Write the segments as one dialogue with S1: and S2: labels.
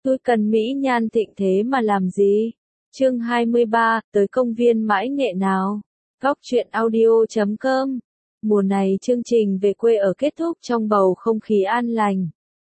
S1: Tôi cần mỹ nhan thịnh thế mà làm gì? Chương 23, tới công viên Mãi Nghệ nào. Góc truyện audio.com. Mùa này chương trình về quê ở kết thúc trong bầu không khí an lành.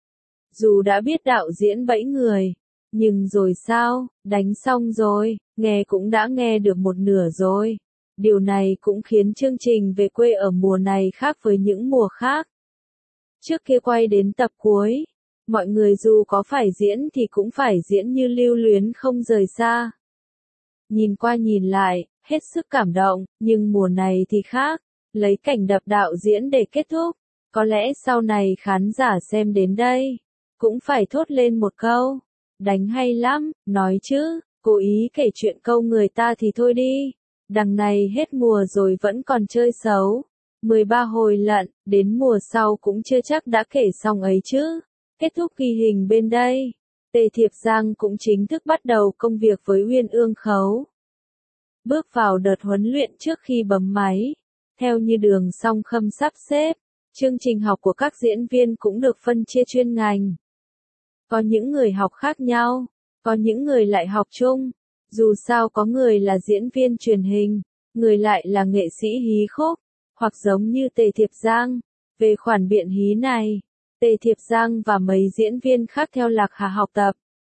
S1: Dù đã biết đạo diễn bẫy người, nhưng rồi sao, đánh xong rồi, nghe cũng đã nghe được một nửa rồi. Điều này cũng khiến chương trình về quê ở mùa này khác với những mùa khác. Trước kia quay đến tập cuối, mọi người dù có phải diễn thì cũng phải diễn như lưu luyến không rời xa. Nhìn qua nhìn lại, hết sức cảm động, nhưng mùa này thì khác, lấy cảnh đập đạo diễn để kết thúc. Có lẽ sau này khán giả xem đến đây, cũng phải thốt lên một câu, đánh hay lắm, nói chứ, cố ý kể chuyện câu người ta thì thôi đi. Đằng này hết mùa rồi vẫn còn chơi xấu. 13 hồi lận, đến mùa sau cũng chưa chắc đã kể xong ấy chứ. Kết thúc ghi hình bên đây, Tề Thiệp Giang cũng chính thức bắt đầu công việc với Uyên Ương Khấu. Bước vào đợt huấn luyện trước khi bấm máy, theo như Đường Song Khâm sắp xếp, chương trình học của các diễn viên cũng được phân chia chuyên ngành. Có những người học khác nhau, có những người lại học chung, dù sao có người là diễn viên truyền hình, người lại là nghệ sĩ hí khúc, hoặc giống như Tề Thiệp Giang. Về khoản biện hí này, Tề Thiệp Giang và mấy diễn viên khác theo Lạc Hà học tập.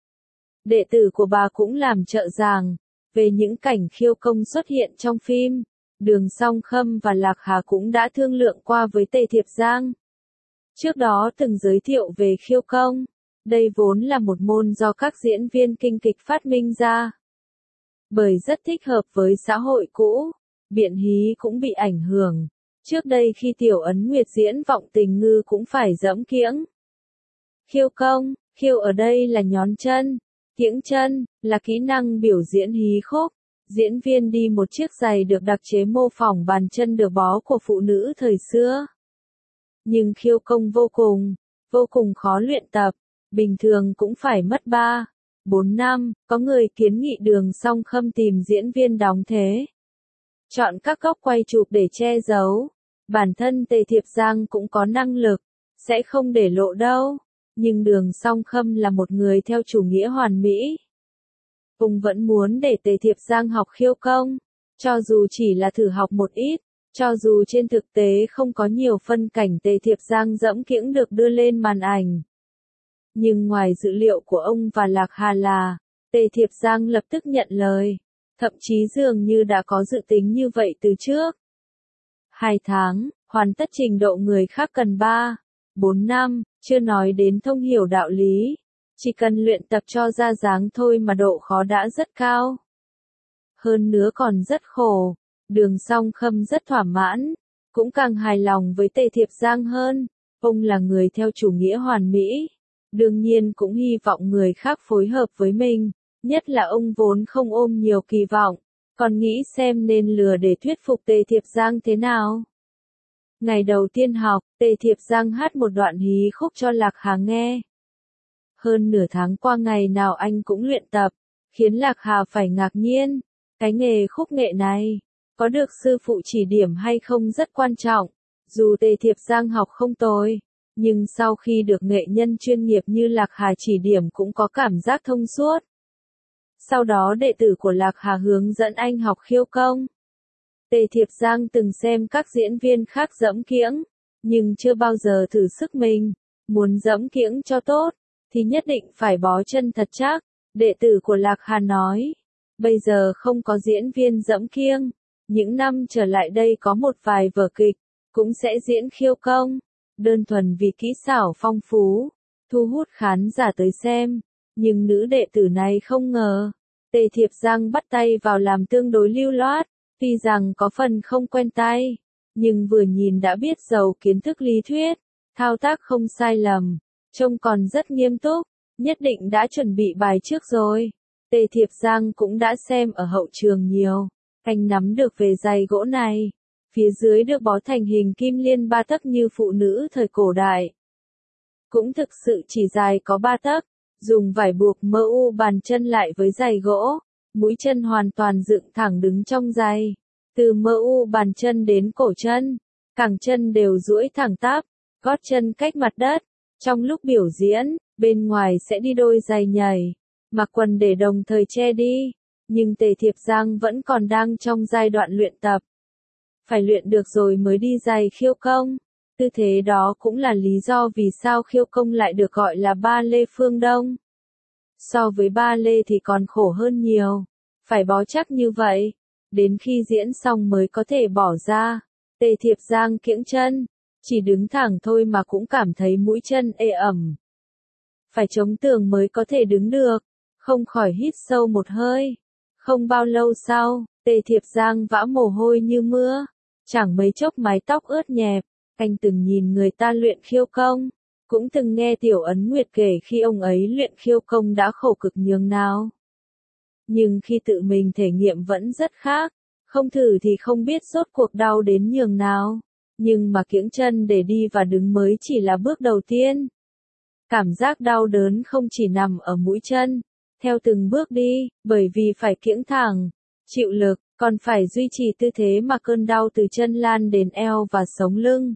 S1: Đệ tử của bà cũng làm trợ giảng về những cảnh khiêu công xuất hiện trong phim. Đường Song Khâm và Lạc Hà cũng đã thương lượng qua với Tề Thiệp Giang. Trước đó từng giới thiệu về khiêu công. Đây vốn là một môn do các diễn viên kinh kịch phát minh ra. Bởi rất thích hợp với xã hội cũ, biện hí cũng bị ảnh hưởng. Trước đây khi Tiểu Ấn Nguyệt diễn Vọng Tình Ngư cũng phải dẫm kiễng. Khiêu công, khiêu ở đây là nhón chân, kiễng chân, là kỹ năng biểu diễn hí khúc. Diễn viên đi một chiếc giày được đặc chế mô phỏng bàn chân được bó của phụ nữ thời xưa. Nhưng khiêu công vô cùng khó luyện tập, bình thường cũng phải mất 3-4 năm, có người kiến nghị Đường Song Khâm tìm diễn viên đóng thế. Chọn các góc quay chụp để che giấu. Bản thân Tề Thiệp Giang cũng có năng lực, sẽ không để lộ đâu, nhưng Đường Song Khâm là một người theo chủ nghĩa hoàn mỹ. Ông vẫn muốn để Tề Thiệp Giang học khiêu công, cho dù chỉ là thử học một ít, cho dù trên thực tế không có nhiều phân cảnh Tề Thiệp Giang dẫm kiễng được đưa lên màn ảnh. Nhưng ngoài dự liệu của ông và Lạc Hà là, Tề Thiệp Giang lập tức nhận lời, thậm chí dường như đã có dự tính như vậy từ trước. 2 tháng, hoàn tất trình độ người khác cần 3-4 năm, chưa nói đến thông hiểu đạo lý. Chỉ cần luyện tập cho ra dáng thôi mà độ khó đã rất cao. Hơn nữa còn rất khổ. Đường Song Khâm rất thỏa mãn, cũng càng hài lòng với Tề Thiệp Giang hơn. Ông là người theo chủ nghĩa hoàn mỹ, đương nhiên cũng hy vọng người khác phối hợp với mình, nhất là ông vốn không ôm nhiều kỳ vọng, còn nghĩ xem nên lừa để thuyết phục Tề Thiệp Giang thế nào. Ngày đầu tiên học, Tề Thiệp Giang hát một đoạn hí khúc cho Lạc Hà nghe. Hơn nửa tháng qua ngày nào anh cũng luyện tập, khiến Lạc Hà phải ngạc nhiên. Cái nghề khúc nghệ này, có được sư phụ chỉ điểm hay không rất quan trọng. Dù Tề Thiệp Giang học không tồi, nhưng sau khi được nghệ nhân chuyên nghiệp như Lạc Hà chỉ điểm cũng có cảm giác thông suốt. Sau đó đệ tử của Lạc Hà hướng dẫn anh học khiêu công. Tề Thiệp Giang từng xem các diễn viên khác dẫm kiễng, nhưng chưa bao giờ thử sức mình. Muốn dẫm kiễng cho tốt, thì nhất định phải bó chân thật chắc. Đệ tử của Lạc Hà nói, bây giờ không có diễn viên dẫm kiêng. Những năm trở lại đây có một vài vở kịch, cũng sẽ diễn khiêu công. Đơn thuần vì kỹ xảo phong phú, thu hút khán giả tới xem. Nhưng nữ đệ tử này không ngờ, Tề Thiệp Giang bắt tay vào làm tương đối lưu loát. Tuy rằng có phần không quen tay, nhưng vừa nhìn đã biết giàu kiến thức lý thuyết, thao tác không sai lầm, trông còn rất nghiêm túc, nhất định đã chuẩn bị bài trước rồi. Tề Thiệp Giang cũng đã xem ở hậu trường nhiều, anh nắm được về giày gỗ này, phía dưới được bó thành hình kim liên 3 tấc như phụ nữ thời cổ đại. Cũng thực sự chỉ dài có 3 tấc, dùng vải buộc MU bàn chân lại với giày gỗ. Mũi chân hoàn toàn dựng thẳng đứng trong giày. Từ MU bàn chân đến cổ chân, cẳng chân đều duỗi thẳng tắp, gót chân cách mặt đất. Trong lúc biểu diễn, bên ngoài sẽ đi đôi giày nhảy, mặc quần để đồng thời che đi, nhưng Tề Thiệp Giang vẫn còn đang trong giai đoạn luyện tập. Phải luyện được rồi mới đi giày khiêu công. Tư thế đó cũng là lý do vì sao khiêu công lại được gọi là ba lê phương Đông. So với ba lê thì còn khổ hơn nhiều, phải bó chắc như vậy, đến khi diễn xong mới có thể bỏ ra. Tề Thiệp Giang kiễng chân, chỉ đứng thẳng thôi mà cũng cảm thấy mũi chân ê ẩm. Phải chống tường mới có thể đứng được, không khỏi hít sâu một hơi. Không bao lâu sau, Tề Thiệp Giang vã mồ hôi như mưa, chẳng mấy chốc mái tóc ướt nhẹp. Anh từng nhìn người ta luyện khiêu công, cũng từng nghe Tiểu Ấn Nguyệt kể khi ông ấy luyện khiêu công đã khổ cực nhường nào. Nhưng khi tự mình thể nghiệm vẫn rất khác, không thử thì không biết rốt cuộc đau đến nhường nào. Nhưng mà kiễng chân để đi và đứng mới chỉ là bước đầu tiên. Cảm giác đau đớn không chỉ nằm ở mũi chân, theo từng bước đi, bởi vì phải kiễng thẳng, chịu lực, còn phải duy trì tư thế mà cơn đau từ chân lan đến eo và sống lưng.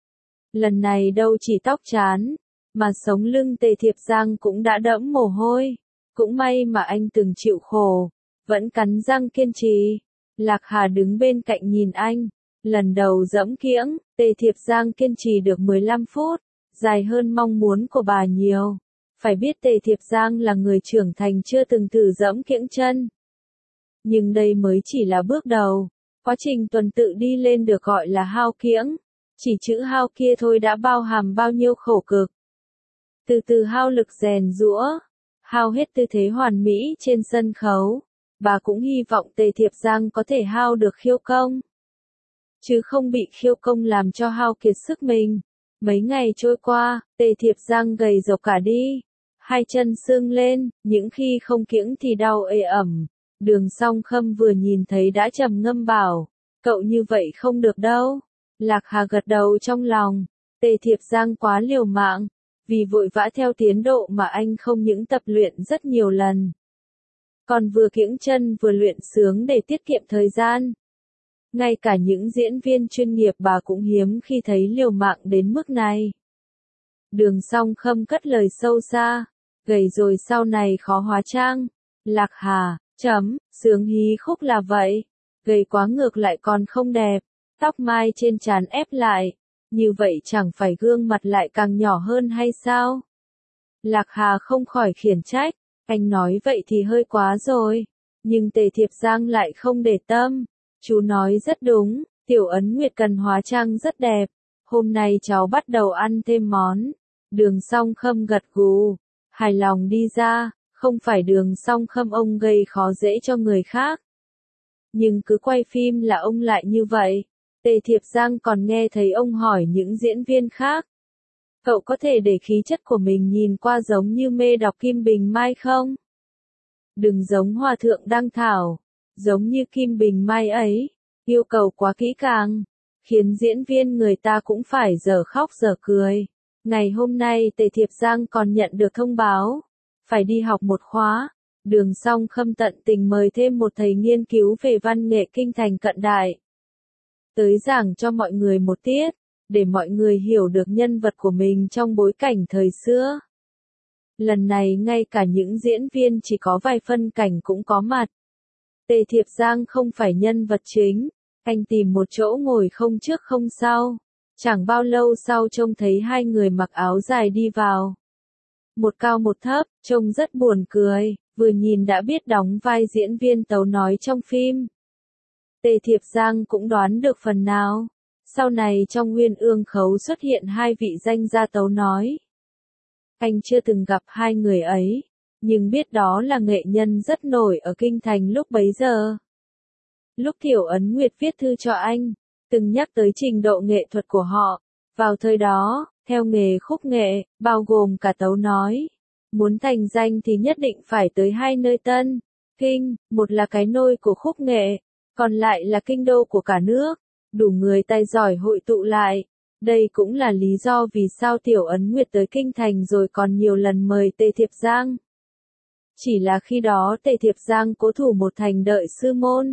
S1: Lần này đâu chỉ tóc trán, mà sống lưng Tề Thiệp Giang cũng đã đẫm mồ hôi. Cũng may mà anh từng chịu khổ, vẫn cắn răng kiên trì. Lạc Hà đứng bên cạnh nhìn anh. Lần đầu dẫm kiễng, Tề Thiệp Giang kiên trì được 15 phút, dài hơn mong muốn của bà nhiều. Phải biết Tề Thiệp Giang là người trưởng thành chưa từng thử dẫm kiễng chân. Nhưng đây mới chỉ là bước đầu. Quá trình tuần tự đi lên được gọi là hao kiễng. Chỉ chữ hao kia thôi đã bao hàm bao nhiêu khổ cực. Từ từ hao lực rèn giũa, hao hết tư thế hoàn mỹ trên sân khấu. Bà cũng hy vọng Tề Thiệp Giang có thể hao được khiêu công, chứ không bị khiêu công làm cho hao kiệt sức mình. Mấy ngày trôi qua, Tề Thiệp Giang gầy rộc cả đi, hai chân sưng lên, những khi không kiễng thì đau ê ẩm. Đường Song Khâm vừa nhìn thấy đã trầm ngâm bảo, cậu như vậy không được đâu. Lạc Hà gật đầu trong lòng, Tề Thiệp Giang quá liều mạng, vì vội vã theo tiến độ mà anh không những tập luyện rất nhiều lần, còn vừa kiễng chân vừa luyện sướng để tiết kiệm thời gian. Ngay cả những diễn viên chuyên nghiệp bà cũng hiếm khi thấy liều mạng đến mức này. Đường Song Khâm cất lời sâu xa, gầy rồi sau này khó hóa trang. Lạc Hà, sướng hí khúc là vậy, gầy quá ngược lại còn không đẹp, tóc mai trên trán ép lại, như vậy chẳng phải gương mặt lại càng nhỏ hơn hay sao? Lạc Hà không khỏi khiển trách, anh nói vậy thì hơi quá rồi, nhưng Tề Thiệp Giang lại không để tâm. Chú nói rất đúng, Tiểu Ấn Nguyệt cần hóa trang rất đẹp, hôm nay cháu bắt đầu ăn thêm món. Đường Song Khâm gật gù, hài lòng đi ra, không phải Đường Song Khâm ông gây khó dễ cho người khác. Nhưng cứ quay phim là ông lại như vậy. Tề Thiệp Giang còn nghe thấy ông hỏi những diễn viên khác. Cậu có thể để khí chất của mình nhìn qua giống như mê đọc Kim Bình Mai không? Đừng giống Hòa Thượng Đăng Thảo, giống như Kim Bình Mai ấy, yêu cầu quá kỹ càng, khiến diễn viên người ta cũng phải dở khóc dở cười. Ngày hôm nay Tề Thiệp Giang còn nhận được thông báo, phải đi học một khóa. Đường Song Khâm tận tình mời thêm một thầy nghiên cứu về văn nghệ kinh thành cận đại tới giảng cho mọi người một tiết, để mọi người hiểu được nhân vật của mình trong bối cảnh thời xưa. Lần này ngay cả những diễn viên chỉ có vài phân cảnh cũng có mặt. Tề Thiệp Giang không phải nhân vật chính, anh tìm một chỗ ngồi không trước không sau. Chẳng bao lâu sau trông thấy hai người mặc áo dài đi vào. Một cao một thấp, trông rất buồn cười, vừa nhìn đã biết đóng vai diễn viên tấu nói trong phim. Tề Thiệp Giang cũng đoán được phần nào. Sau này trong Uyên Ương Khấu xuất hiện hai vị danh gia tấu nói. Anh chưa từng gặp hai người ấy, nhưng biết đó là nghệ nhân rất nổi ở kinh thành lúc bấy giờ. Lúc Tiểu Ấn Nguyệt viết thư cho anh, từng nhắc tới trình độ nghệ thuật của họ. Vào thời đó, theo nghề khúc nghệ, bao gồm cả tấu nói, muốn thành danh thì nhất định phải tới hai nơi Tân, Kinh, một là cái nôi của khúc nghệ, còn lại là kinh đô của cả nước, đủ người tài giỏi hội tụ lại. Đây cũng là lý do vì sao Tiểu Ấn Nguyệt tới kinh thành rồi còn nhiều lần mời Tề Thiệp Giang. Chỉ là khi đó Tề Thiệp Giang cố thủ một thành đợi sư môn.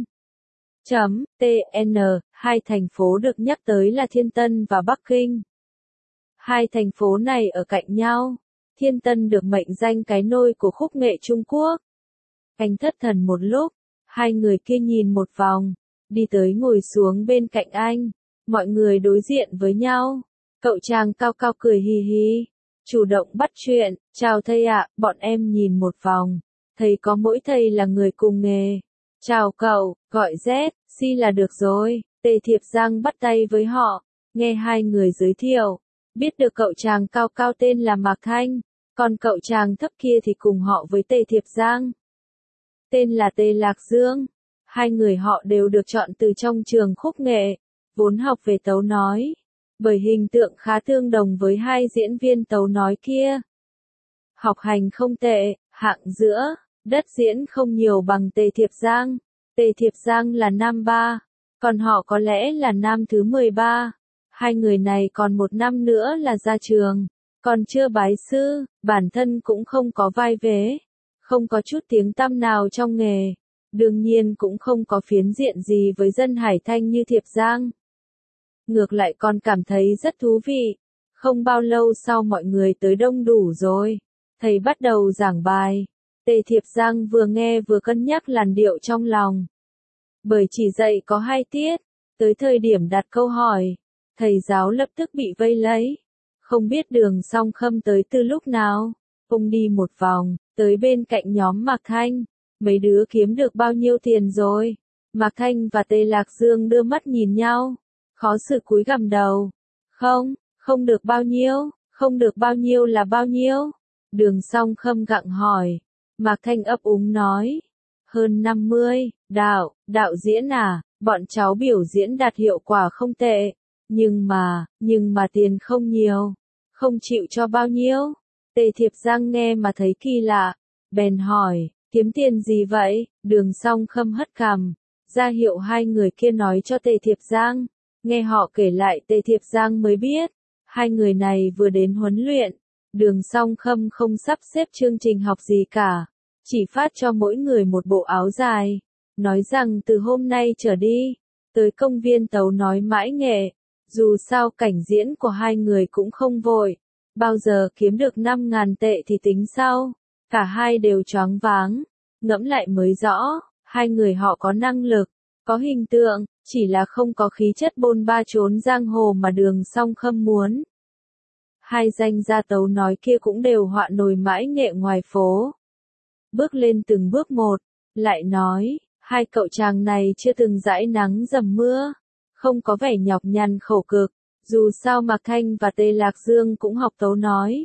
S1: TN, hai thành phố được nhắc tới là Thiên Tân và Bắc Kinh. Hai thành phố này ở cạnh nhau, Thiên Tân được mệnh danh cái nôi của khúc nghệ Trung Quốc. Anh thất thần một lúc, hai người kia nhìn một vòng, đi tới ngồi xuống bên cạnh anh. Mọi người đối diện với nhau. Cậu chàng cao cao cười hì hì, chủ động bắt chuyện, chào thầy ạ, bọn em nhìn một vòng. Thầy có mỗi thầy là người cùng nghề. Chào cậu, gọi Z, Si là được rồi. Tề Thiệp Giang bắt tay với họ, nghe hai người giới thiệu. Biết được cậu chàng cao cao tên là Mạc Thanh, còn cậu chàng thấp kia thì cùng họ với Tề Thiệp Giang. Tên là Tề Lạc Dương. Hai người họ đều được chọn từ trong trường khúc nghệ, vốn học về tấu nói. Bởi hình tượng khá tương đồng với hai diễn viên tấu nói kia. Học hành không tệ, hạng giữa, đất diễn không nhiều bằng Tề Thiệp Giang. Tề Thiệp Giang là nam 3, còn họ có lẽ là nam thứ 13. Hai người này còn một năm nữa là ra trường, còn chưa bái sư, bản thân cũng không có vai vế, không có chút tiếng tăm nào trong nghề. Đương nhiên cũng không có phiến diện gì với dân Hải Thanh như Thiệp Giang. Ngược lại còn cảm thấy rất thú vị. Không bao lâu sau mọi người tới đông đủ rồi. Thầy bắt đầu giảng bài. Tề Thiệp Giang vừa nghe vừa cân nhắc làn điệu trong lòng. Bởi chỉ dạy có 2 tiết, tới thời điểm đặt câu hỏi, thầy giáo lập tức bị vây lấy. Không biết Đường Song Khâm tới từ lúc nào. Ông đi một vòng, tới bên cạnh nhóm Mạc Thanh. Mấy đứa kiếm được bao nhiêu tiền rồi? Mạc Thanh và Tề Lạc Dương đưa mắt nhìn nhau. Khó xử cúi gằm đầu. Không được bao nhiêu, không được bao nhiêu là bao nhiêu? Đường Song Khâm gặng hỏi. Mạc Thanh ấp úng nói. Hơn 50, đạo diễn à, bọn cháu biểu diễn đạt hiệu quả không tệ. Nhưng mà tiền không nhiều. Không chịu cho bao nhiêu? Tề Thiệp Giang nghe mà thấy kỳ lạ. Bèn hỏi, kiếm tiền gì vậy? Đường Song Khâm hất cằm, ra hiệu hai người kia nói cho Tề Thiệp Giang. Nghe họ kể lại Tề Thiệp Giang mới biết, hai người này vừa đến huấn luyện, Đường Song Khâm không sắp xếp chương trình học gì cả, chỉ phát cho mỗi người một bộ áo dài, nói rằng từ hôm nay trở đi, tới công viên tấu nói mãi nghệ, dù sao cảnh diễn của hai người cũng không vội, bao giờ kiếm được 5.000 tệ thì tính sau. Cả hai đều choáng váng, ngẫm lại mới rõ, hai người họ có năng lực, có hình tượng, chỉ là không có khí chất bôn ba trốn giang hồ mà Đường Song Khâm muốn. Hai danh gia tấu nói kia cũng đều họa nồi mãi nghệ ngoài phố. Bước lên từng bước một, lại nói, hai cậu chàng này chưa từng dãi nắng dầm mưa, không có vẻ nhọc nhằn khổ cực, dù sao Mạc Thanh và Tề Lạc Dương cũng học tấu nói.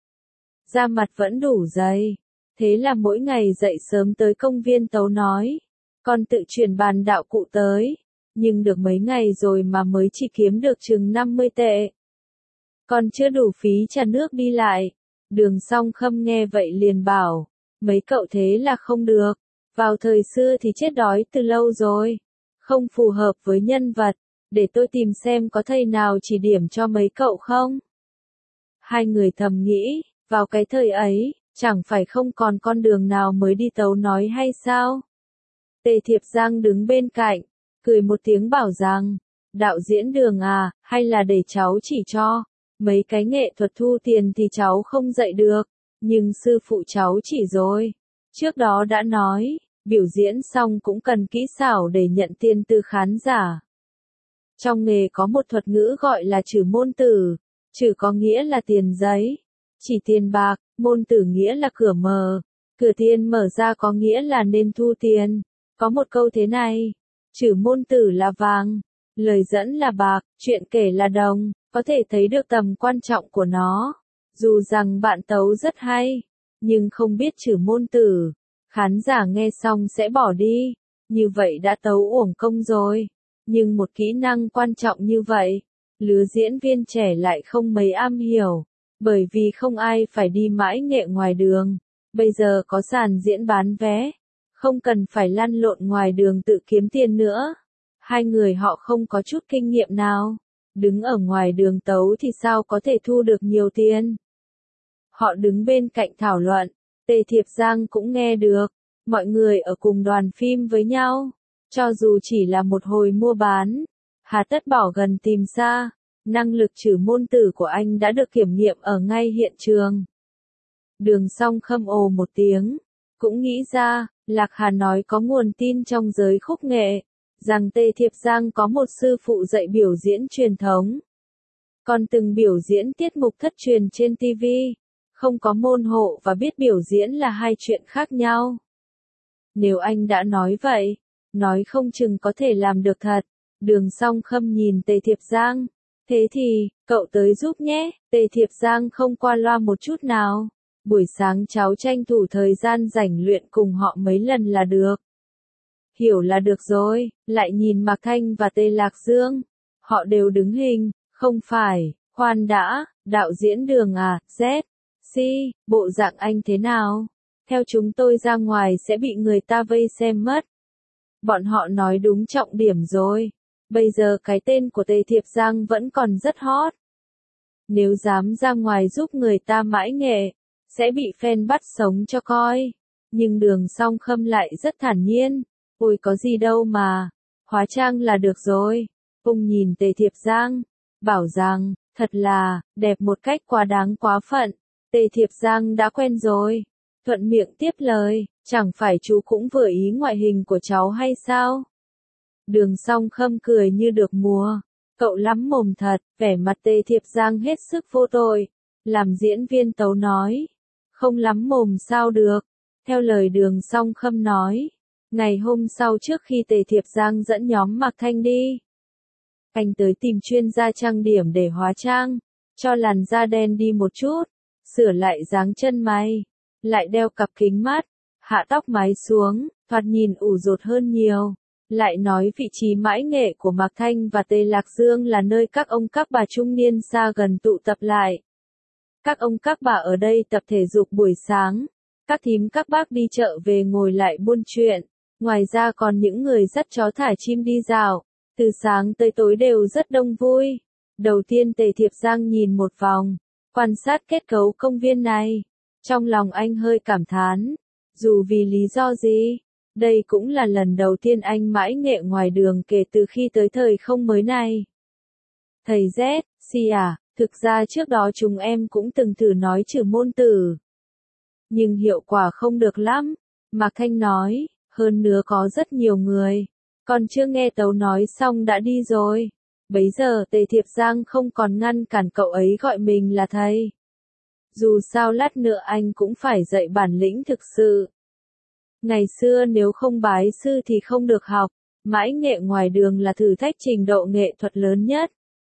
S1: Da mặt vẫn đủ dày, thế là mỗi ngày dậy sớm tới công viên tấu nói, còn tự chuyển bàn đạo cụ tới, nhưng được mấy ngày rồi mà mới chỉ kiếm được chừng 50 tệ. Còn chưa đủ phí trà nước đi lại. Đường Song Khâm nghe vậy liền bảo, mấy cậu thế là không được, vào thời xưa thì chết đói từ lâu rồi, không phù hợp với nhân vật, để tôi tìm xem có thầy nào chỉ điểm cho mấy cậu không. Hai người thầm nghĩ, vào cái thời ấy, chẳng phải không còn con đường nào mới đi tấu nói hay sao? Tề Thiệp Giang đứng bên cạnh, cười một tiếng bảo rằng, đạo diễn Đường à, hay là để cháu chỉ cho, mấy cái nghệ thuật thu tiền thì cháu không dạy được, nhưng sư phụ cháu chỉ rồi. Trước đó đã nói, biểu diễn xong cũng cần kỹ xảo để nhận tiền từ khán giả. Trong nghề có một thuật ngữ gọi là trừ môn tử, trừ có nghĩa là tiền giấy, chỉ tiền bạc, môn tử nghĩa là cửa mở, cửa tiền mở ra có nghĩa là nên thu tiền. Có một câu thế này, trừ môn tử là vàng, lời dẫn là bạc, chuyện kể là đồng, có thể thấy được tầm quan trọng của nó. Dù rằng bạn tấu rất hay, nhưng không biết trừ môn tử, khán giả nghe xong sẽ bỏ đi, như vậy đã tấu uổng công rồi. Nhưng một kỹ năng quan trọng như vậy, lứa diễn viên trẻ lại không mấy am hiểu, bởi vì không ai phải đi mãi nghệ ngoài đường, bây giờ có sàn diễn bán vé, không cần phải lăn lộn ngoài đường tự kiếm tiền nữa. Hai người họ không có chút kinh nghiệm nào, đứng ở ngoài đường tấu thì sao có thể thu được nhiều tiền. Họ đứng bên cạnh thảo luận, Tề Thiệp Giang cũng nghe được, mọi người ở cùng đoàn phim với nhau, cho dù chỉ là một hồi mua bán, hà tất bỏ gần tìm xa, năng lực trừ môn tử của anh đã được kiểm nghiệm ở ngay hiện trường. Đường Song Khâm ồ một tiếng, cũng nghĩ ra, Lạc Hà nói có nguồn tin trong giới khúc nghệ, rằng Tề Thiệp Giang có một sư phụ dạy biểu diễn truyền thống. Còn từng biểu diễn tiết mục thất truyền trên TV, không có môn hộ và biết biểu diễn là hai chuyện khác nhau. Nếu anh đã nói vậy, nói không chừng có thể làm được thật. Đường Song Khâm nhìn Tề Thiệp Giang. Thế thì, cậu tới giúp nhé. Tề Thiệp Giang không qua loa một chút nào. Buổi sáng cháu tranh thủ thời gian rảnh luyện cùng họ mấy lần là được. Hiểu là được rồi. Lại nhìn Mạc Thanh và Tề Lạc Dương. Họ đều đứng hình, không phải. Khoan đã, đạo diễn Đường à, Z. Si, bộ dạng anh thế nào? Theo chúng tôi ra ngoài sẽ bị người ta vây xem mất. Bọn họ nói đúng trọng điểm rồi. Bây giờ cái tên của Tề Thiệp Giang vẫn còn rất hot. Nếu dám ra ngoài giúp người ta mãi nghệ, sẽ bị fan bắt sống cho coi. Nhưng Đường Song Khâm lại rất thản nhiên. Ôi có gì đâu mà, hóa trang là được rồi. Ông nhìn Tề Thiệp Giang, bảo rằng, thật là, đẹp một cách quá đáng quá phận. Tề Thiệp Giang đã quen rồi. Thuận miệng tiếp lời, chẳng phải chú cũng vừa ý ngoại hình của cháu hay sao? Đường Song Khâm cười như được mùa. Cậu lắm mồm thật, vẻ mặt Tề Thiệp Giang hết sức vô tội. Làm diễn viên tấu nói. Không lắm mồm sao được. Theo lời Đường Song Khâm nói. Ngày hôm sau trước khi Tề Thiệp Giang dẫn nhóm Mạc Thanh đi. Anh tới tìm chuyên gia trang điểm để hóa trang. Cho làn da đen đi một chút. Sửa lại dáng chân mày. Lại đeo cặp kính mát. Hạ tóc mái xuống, thoạt nhìn ủ rột hơn nhiều. Lại nói vị trí mãi nghệ của Mạc Thanh và Tề Lạc Dương là nơi các ông các bà trung niên xa gần tụ tập lại. Các ông các bà ở đây tập thể dục buổi sáng. Các thím các bác đi chợ về ngồi lại buôn chuyện. Ngoài ra còn những người dắt chó thả chim đi dạo. Từ sáng tới tối đều rất đông vui. Đầu tiên Tề Thiệp Giang nhìn một vòng, quan sát kết cấu công viên này. Trong lòng anh hơi cảm thán. Dù vì lý do gì, đây cũng là lần đầu tiên anh mãi nghệ ngoài đường kể từ khi tới thời không mới này. Thầy Z, Si à, thực ra trước đó chúng em cũng từng thử nói trừ môn tử. Nhưng hiệu quả không được lắm. Mạc Thanh nói, hơn nữa có rất nhiều người. Còn chưa nghe tấu nói xong đã đi rồi. Bấy giờ Tề Thiệp Giang không còn ngăn cản cậu ấy gọi mình là thầy. Dù sao lát nữa anh cũng phải dạy bản lĩnh thực sự. Ngày xưa nếu không bái sư thì không được học, mãi nghệ ngoài đường là thử thách trình độ nghệ thuật lớn nhất.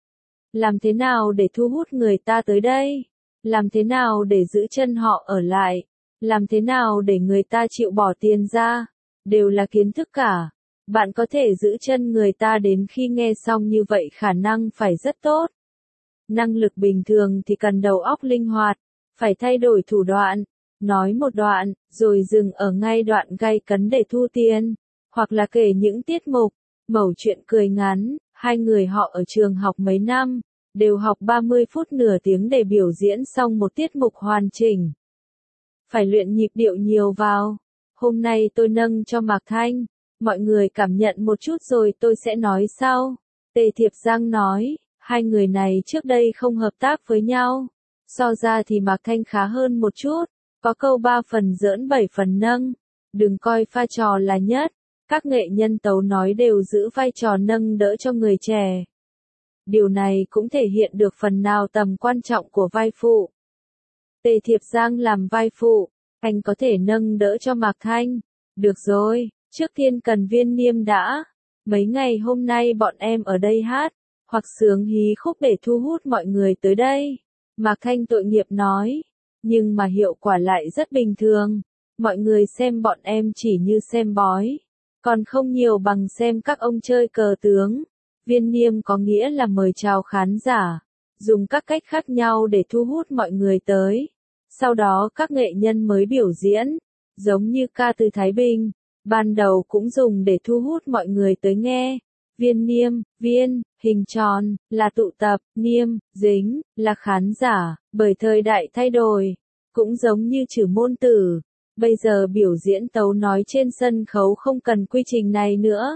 S1: Làm thế nào để thu hút người ta tới đây? Làm thế nào để giữ chân họ ở lại? Làm thế nào để người ta chịu bỏ tiền ra? Đều là kiến thức cả. Bạn có thể giữ chân người ta đến khi nghe xong như vậy khả năng phải rất tốt. Năng lực bình thường thì cần đầu óc linh hoạt, phải thay đổi thủ đoạn. Nói một đoạn, rồi dừng ở ngay đoạn gay cấn để thu tiền, hoặc là kể những tiết mục, mẩu chuyện cười ngắn, hai người họ ở trường học mấy năm, đều học 30 phút nửa tiếng để biểu diễn xong một tiết mục hoàn chỉnh. Phải luyện nhịp điệu nhiều vào. Hôm nay tôi nâng cho Mạc Thanh, mọi người cảm nhận một chút rồi tôi sẽ nói sau. Tề Thiệp Giang nói, hai người này trước đây không hợp tác với nhau. So ra thì Mạc Thanh khá hơn một chút. Có câu 3 phần giỡn 7 phần nâng. Đừng coi pha trò là nhất. Các nghệ nhân tấu nói đều giữ vai trò nâng đỡ cho người trẻ. Điều này cũng thể hiện được phần nào tầm quan trọng của vai phụ. Tề Thiệp Giang làm vai phụ, anh có thể nâng đỡ cho Mạc Thanh. Được rồi, trước tiên cần Viên Niêm đã. Mấy ngày hôm nay bọn em ở đây hát, hoặc sướng hí khúc để thu hút mọi người tới đây. Mạc Thanh tội nghiệp nói. Nhưng mà hiệu quả lại rất bình thường. Mọi người xem bọn em chỉ như xem bói. Còn không nhiều bằng xem các ông chơi cờ tướng. Viên Niêm có nghĩa là mời chào khán giả. Dùng các cách khác nhau để thu hút mọi người tới. Sau đó các nghệ nhân mới biểu diễn. Giống như ca từ Thái Bình. Ban đầu cũng dùng để thu hút mọi người tới nghe. Viên Niêm, viên, hình tròn, là tụ tập, niêm, dính, là khán giả, bởi thời đại thay đổi. Cũng giống như chữ môn tử. Bây giờ biểu diễn tấu nói trên sân khấu không cần quy trình này nữa.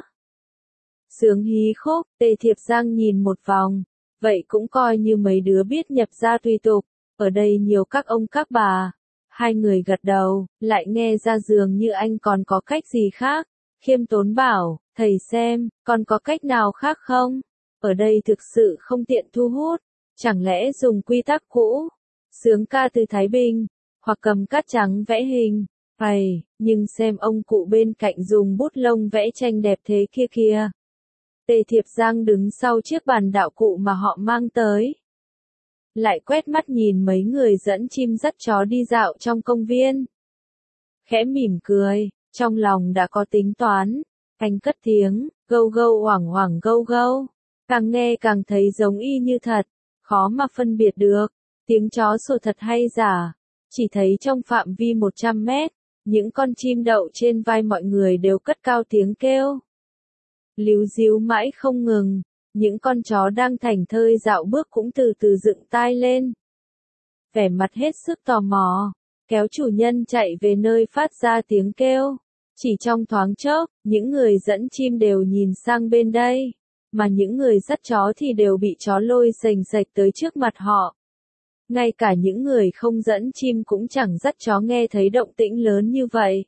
S1: Sướng hí khúc, Tề Thiệp Giang nhìn một vòng. Vậy cũng coi như mấy đứa biết nhập gia tùy tục. Ở đây nhiều các ông các bà. Hai người gật đầu, lại nghe ra dường như anh còn có cách gì khác. Khiêm tốn bảo, thầy xem, còn có cách nào khác không? Ở đây thực sự không tiện thu hút. Chẳng lẽ dùng quy tắc cũ? Sướng ca từ Thái Bình, hoặc cầm cát trắng vẽ hình. Phải, nhưng xem ông cụ bên cạnh dùng bút lông vẽ tranh đẹp thế kia kìa. Tề Thiệp Giang đứng sau chiếc bàn đạo cụ mà họ mang tới. Lại quét mắt nhìn mấy người dẫn chim dắt chó đi dạo trong công viên. Khẽ mỉm cười, trong lòng đã có tính toán. Anh cất tiếng, gâu gâu oảng oảng gâu gâu. Càng nghe càng thấy giống y như thật, khó mà phân biệt được. Tiếng chó sủa thật hay giả. Chỉ thấy trong phạm vi 100 mét, những con chim đậu trên vai mọi người đều cất cao tiếng kêu. Líu díu mãi không ngừng, những con chó đang thảnh thơi dạo bước cũng từ từ dựng tai lên. Vẻ mặt hết sức tò mò, kéo chủ nhân chạy về nơi phát ra tiếng kêu. Chỉ trong thoáng chốc, những người dẫn chim đều nhìn sang bên đây, mà những người dắt chó thì đều bị chó lôi sềnh sệch tới trước mặt họ. Ngay cả những người không dẫn chim cũng chẳng dắt chó nghe thấy động tĩnh lớn như vậy.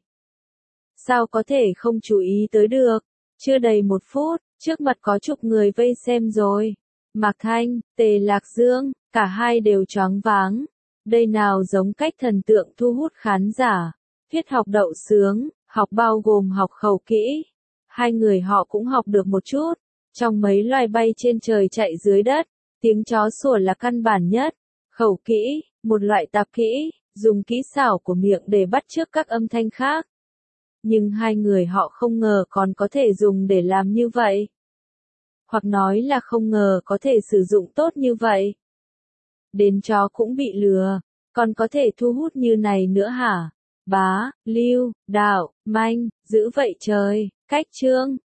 S1: Sao có thể không chú ý tới được? Chưa đầy 1 phút, trước mặt có chục người vây xem rồi. Mạc Thanh, Tề Lạc Dương, cả hai đều choáng váng. Đây nào giống cách thần tượng thu hút khán giả. Viết học đậu sướng, học bao gồm học khẩu kỹ. Hai người họ cũng học được một chút. Trong mấy loài bay trên trời chạy dưới đất, tiếng chó sủa là căn bản nhất. Khẩu kỹ, một loại tạp kỹ, dùng kỹ xảo của miệng để bắt chước các âm thanh khác. Nhưng hai người họ không ngờ còn có thể dùng để làm như vậy. Hoặc nói là không ngờ có thể sử dụng tốt như vậy. Đến chó cũng bị lừa, còn có thể thu hút như này nữa hả? Bá, Lưu, Đạo, Manh, giữ vậy trời, cách chương.